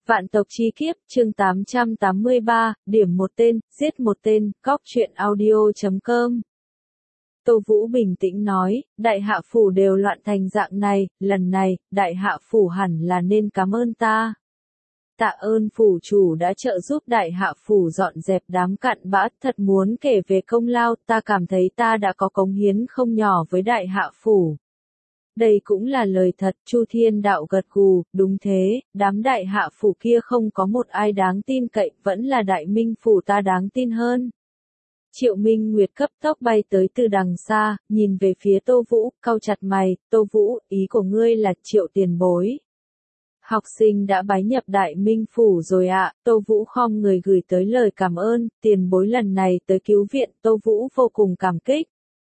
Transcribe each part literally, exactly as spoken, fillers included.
Vạn tộc chi kiếp, chương tám trăm tám mươi ba, điểm một tên, giết một tên, cóc truyện audio chấm com. Tô Vũ bình tĩnh nói, đại hạ phủ đều loạn thành dạng này, lần này, đại hạ phủ hẳn là nên cảm ơn ta. Tạ ơn phủ chủ đã trợ giúp đại hạ phủ dọn dẹp đám cặn bã, thật muốn kể về công lao, ta cảm thấy ta đã có cống hiến không nhỏ với đại hạ phủ. Đây cũng là lời thật, Chu Thiên Đạo gật gù, đúng thế, đám đại hạ phủ kia không có một ai đáng tin cậy, vẫn là đại minh phủ ta đáng tin hơn. Triệu Minh Nguyệt cấp tốc bay tới từ đằng xa, nhìn về phía Tô Vũ, cau chặt mày, Tô Vũ, ý của ngươi là Triệu tiền bối. Học sinh đã bái nhập đại minh phủ rồi ạ, à, Tô Vũ khom người gửi tới lời cảm ơn, tiền bối lần này tới cứu viện, Tô Vũ vô cùng cảm kích.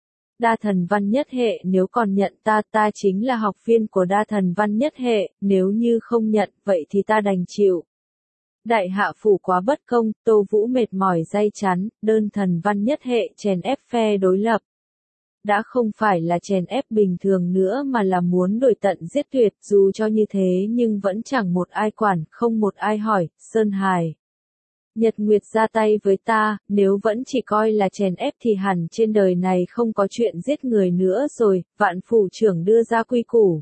Đa thần văn nhất hệ nếu còn nhận ta ta chính là học viên của đa thần văn nhất hệ, nếu như không nhận, vậy thì ta đành chịu. Đại hạ phủ quá bất công, Tô Vũ mệt mỏi day chắn, đơn thần văn nhất hệ chèn ép phe đối lập. Đã không phải là chèn ép bình thường nữa mà là muốn đuổi tận giết tuyệt, dù cho như thế nhưng vẫn chẳng một ai quản, không một ai hỏi, Sơn Hải. Nhật Nguyệt ra tay với ta, nếu vẫn chỉ coi là chèn ép thì hẳn trên đời này không có chuyện giết người nữa rồi, vạn phủ trưởng đưa ra quy củ.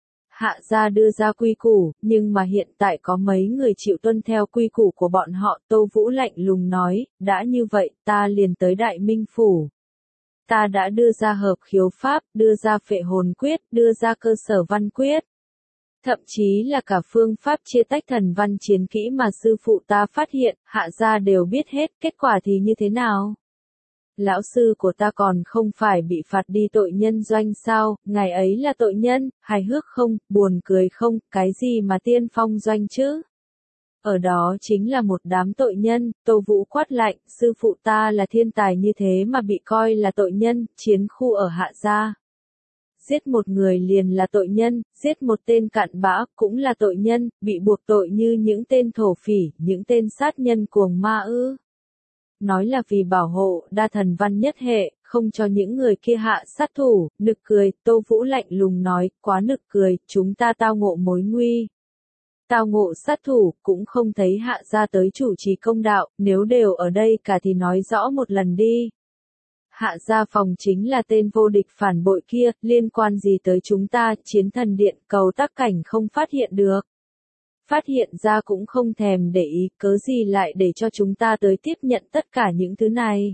Hạ gia đưa ra quy củ, nhưng mà hiện tại có mấy người chịu tuân theo quy củ của bọn họ, Tô Vũ lạnh lùng nói, đã như vậy, ta liền tới Đại Minh Phủ. Ta đã đưa ra hợp khiếu pháp, đưa ra phệ hồn quyết, đưa ra cơ sở văn quyết. Thậm chí là cả phương pháp chia tách thần văn chiến kỹ mà sư phụ ta phát hiện, hạ gia đều biết hết, kết quả thì như thế nào? Lão sư của ta còn không phải bị phạt đi tội nhân doanh sao, ngày ấy là tội nhân, hài hước không, buồn cười không, cái gì mà tiên phong doanh chứ? Ở đó chính là một đám tội nhân, Tô Vũ quát lạnh, sư phụ ta là thiên tài như thế mà bị coi là tội nhân, chiến khu ở hạ gia. Giết một người liền là tội nhân, giết một tên cặn bã cũng là tội nhân, bị buộc tội như những tên thổ phỉ, những tên sát nhân cuồng ma ư. Nói là vì bảo hộ đa thần văn nhất hệ, không cho những người kia hạ sát thủ, nực cười, Tô Vũ lạnh lùng nói, quá nực cười, chúng ta tao ngộ mối nguy. Tao ngộ sát thủ, cũng không thấy hạ ra tới chủ trì công đạo, nếu đều ở đây cả thì nói rõ một lần đi. Hạ gia phòng chính là tên vô địch phản bội kia, liên quan gì tới chúng ta, chiến thần điện cầu tác cảnh không phát hiện được. Phát hiện ra cũng không thèm để ý, cớ gì lại để cho chúng ta tới tiếp nhận tất cả những thứ này.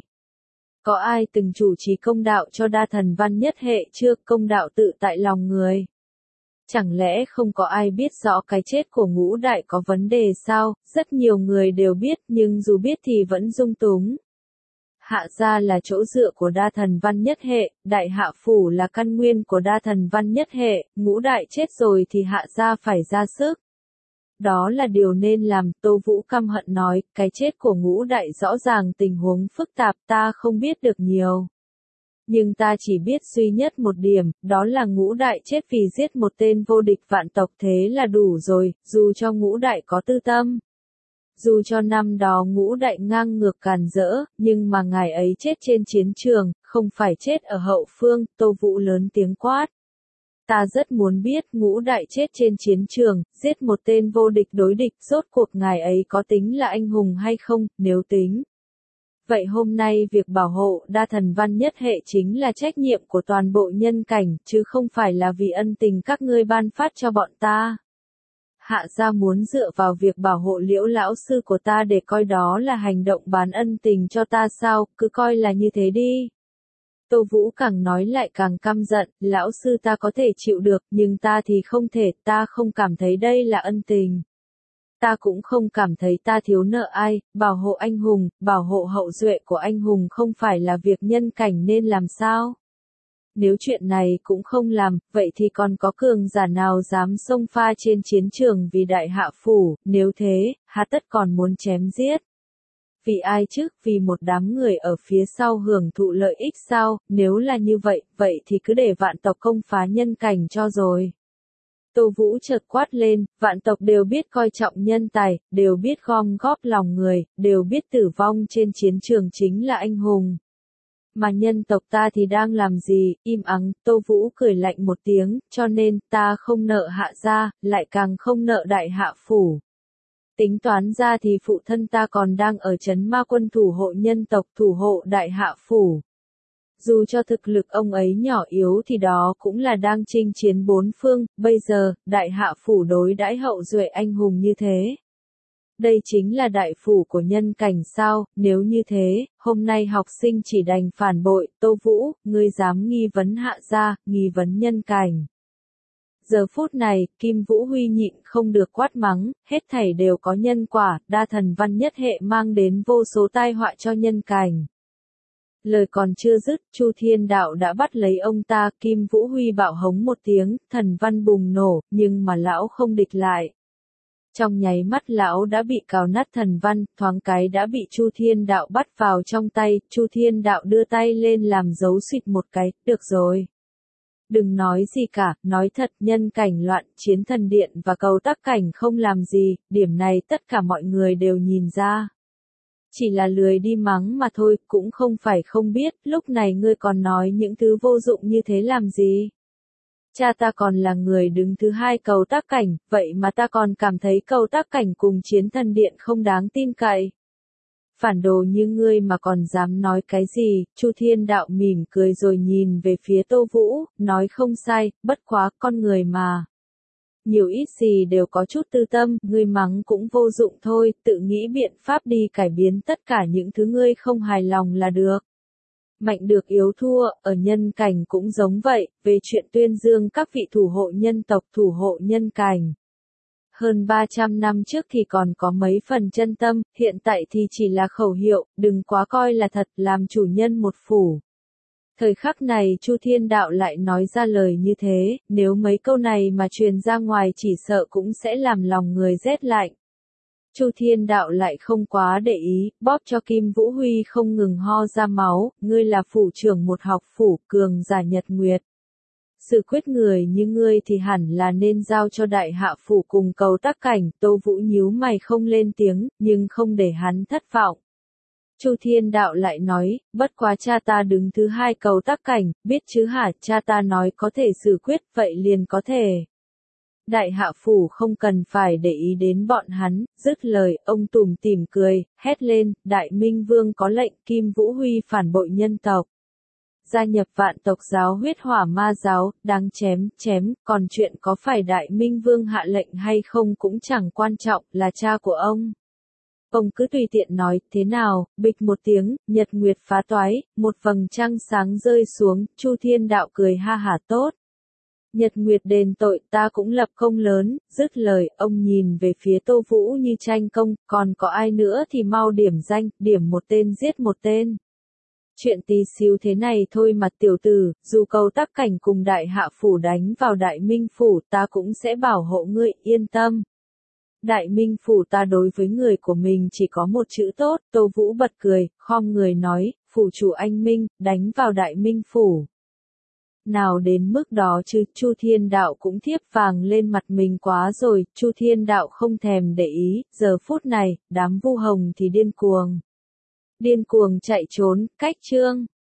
Có ai từng chủ trì công đạo cho đa thần văn nhất hệ chưa, công đạo tự tại lòng người. Chẳng lẽ không có ai biết rõ cái chết của ngũ đại có vấn đề sao, rất nhiều người đều biết nhưng dù biết thì vẫn dung túng. Hạ gia là chỗ dựa của đa thần văn nhất hệ, đại hạ phủ là căn nguyên của đa thần văn nhất hệ, ngũ đại chết rồi thì hạ gia phải ra sức. Đó là điều nên làm, Tô Vũ căm hận nói, cái chết của ngũ đại rõ ràng tình huống phức tạp ta không biết được nhiều. Nhưng ta chỉ biết duy nhất một điểm, đó là ngũ đại chết vì giết một tên vô địch vạn tộc thế là đủ rồi, dù cho ngũ đại có tư tâm. Dù cho năm đó ngũ đại ngang ngược càn rỡ, nhưng mà ngài ấy chết trên chiến trường, không phải chết ở hậu phương, Tô Vũ lớn tiếng quát. Ta rất muốn biết ngũ đại chết trên chiến trường, giết một tên vô địch đối địch, rốt cuộc ngài ấy có tính là anh hùng hay không, nếu tính. Vậy hôm nay việc bảo hộ đa thần văn nhất hệ chính là trách nhiệm của toàn bộ nhân cảnh, chứ không phải là vì ân tình các ngươi ban phát cho bọn ta. Hạ gia muốn dựa vào việc bảo hộ Liễu lão sư của ta để coi đó là hành động bán ân tình cho ta sao, cứ coi là như thế đi. Tô Vũ càng nói lại càng căm giận, lão sư ta có thể chịu được, nhưng ta thì không thể, ta không cảm thấy đây là ân tình. Ta cũng không cảm thấy ta thiếu nợ ai, bảo hộ anh hùng, bảo hộ hậu duệ của anh hùng không phải là việc nhân cảnh nên làm sao. Nếu chuyện này cũng không làm, vậy thì còn có cường giả nào dám xông pha trên chiến trường vì đại hạ phủ, nếu thế, hà tất còn muốn chém giết. Vì ai chứ, vì một đám người ở phía sau hưởng thụ lợi ích sao, nếu là như vậy, vậy thì cứ để vạn tộc công phá nhân cảnh cho rồi. Tô Vũ chợt quát lên, vạn tộc đều biết coi trọng nhân tài, đều biết gom góp lòng người, đều biết tử vong trên chiến trường chính là anh hùng. Mà nhân tộc ta thì đang làm gì, im ắng, Tô Vũ cười lạnh một tiếng, cho nên ta không nợ hạ gia, lại càng không nợ đại hạ phủ. Tính toán ra thì phụ thân ta còn đang ở trấn ma quân thủ hộ nhân tộc, thủ hộ đại hạ phủ. Dù cho thực lực ông ấy nhỏ yếu thì đó cũng là đang chinh chiến bốn phương, bây giờ, đại hạ phủ đối đãi hậu duệ anh hùng như thế. Đây chính là đại phủ của nhân cảnh sao, nếu như thế, hôm nay học sinh chỉ đành phản bội, Tô Vũ, ngươi dám nghi vấn hạ gia, nghi vấn nhân cảnh. Giờ phút này, Kim Vũ Huy nhịn không được quát mắng, hết thảy đều có nhân quả, đa thần văn nhất hệ mang đến vô số tai họa cho nhân cảnh. Lời còn chưa dứt, Chu Thiên Đạo đã bắt lấy ông ta, Kim Vũ Huy bạo hống một tiếng, thần văn bùng nổ, nhưng mà lão không địch lại. Trong nháy mắt lão đã bị cào nát thần văn, thoáng cái đã bị Chu Thiên Đạo bắt vào trong tay, Chu Thiên Đạo đưa tay lên làm dấu xịt một cái, được rồi. Đừng nói gì cả, nói thật, nhân cảnh loạn, chiến thần điện và cầu tắc cảnh không làm gì, điểm này tất cả mọi người đều nhìn ra. Chỉ là lười đi mắng mà thôi, cũng không phải không biết, lúc này ngươi còn nói những thứ vô dụng như thế làm gì. Cha ta còn là người đứng thứ hai cầu tác cảnh, vậy mà ta còn cảm thấy cầu tác cảnh cùng chiến thần điện không đáng tin cậy. Phản đồ như ngươi mà còn dám nói cái gì, Chu Thiên Đạo mỉm cười rồi nhìn về phía Tô Vũ, nói không sai, bất quá con người mà. Nhiều ít gì đều có chút tư tâm, ngươi mắng cũng vô dụng thôi, tự nghĩ biện pháp đi cải biến tất cả những thứ ngươi không hài lòng là được. Mạnh được yếu thua, ở nhân cảnh cũng giống vậy, về chuyện tuyên dương các vị thủ hộ nhân tộc thủ hộ nhân cảnh. Hơn ba trăm năm trước thì còn có mấy phần chân tâm, hiện tại thì chỉ là khẩu hiệu, đừng quá coi là thật, làm chủ nhân một phủ. Thời khắc này Chu Thiên Đạo lại nói ra lời như thế, nếu mấy câu này mà truyền ra ngoài chỉ sợ cũng sẽ làm lòng người rét lạnh. Chu Thiên Đạo lại không quá để ý, bóp cho Kim Vũ Huy không ngừng ho ra máu, ngươi là phủ trưởng một học phủ, cường giả Nhật Nguyệt. Sự quyết người như ngươi thì hẳn là nên giao cho đại hạ phủ cùng cầu tác cảnh, Tô Vũ nhíu mày không lên tiếng, nhưng không để hắn thất vọng. Chu Thiên Đạo lại nói, bất quá cha ta đứng thứ hai cầu tác cảnh, biết chứ hả, cha ta nói có thể xử quyết, vậy liền có thể. Đại hạ phủ không cần phải để ý đến bọn hắn, dứt lời, ông tủm tỉm cười, hét lên, Đại Minh Vương có lệnh, Kim Vũ Huy phản bội nhân tộc. Gia nhập vạn tộc giáo huyết hỏa ma giáo, đáng chém, chém, còn chuyện có phải Đại Minh Vương hạ lệnh hay không cũng chẳng quan trọng, là cha của ông. Ông cứ tùy tiện nói, thế nào, bịch một tiếng, nhật nguyệt phá toái, một vầng trăng sáng rơi xuống, Chu Thiên Đạo cười ha hả tốt. Nhật nguyệt đền tội, ta cũng lập công lớn, dứt lời, ông nhìn về phía Tô Vũ như tranh công, còn có ai nữa thì mau điểm danh, điểm một tên giết một tên. Chuyện tí xíu thế này thôi mà tiểu tử, dù cầu tác cảnh cùng đại hạ phủ đánh vào đại minh phủ ta cũng sẽ bảo hộ ngươi, yên tâm. Đại minh phủ ta đối với người của mình chỉ có một chữ tốt, Tô Vũ bật cười, khom người nói, phủ chủ anh Minh, đánh vào đại minh phủ. Nào đến mức đó chứ, Chu Thiên Đạo cũng thiếp vàng lên mặt mình quá rồi, Chu Thiên Đạo không thèm để ý, giờ phút này, đám Vu Hồng thì điên cuồng. Điên cuồng chạy trốn, cách chương.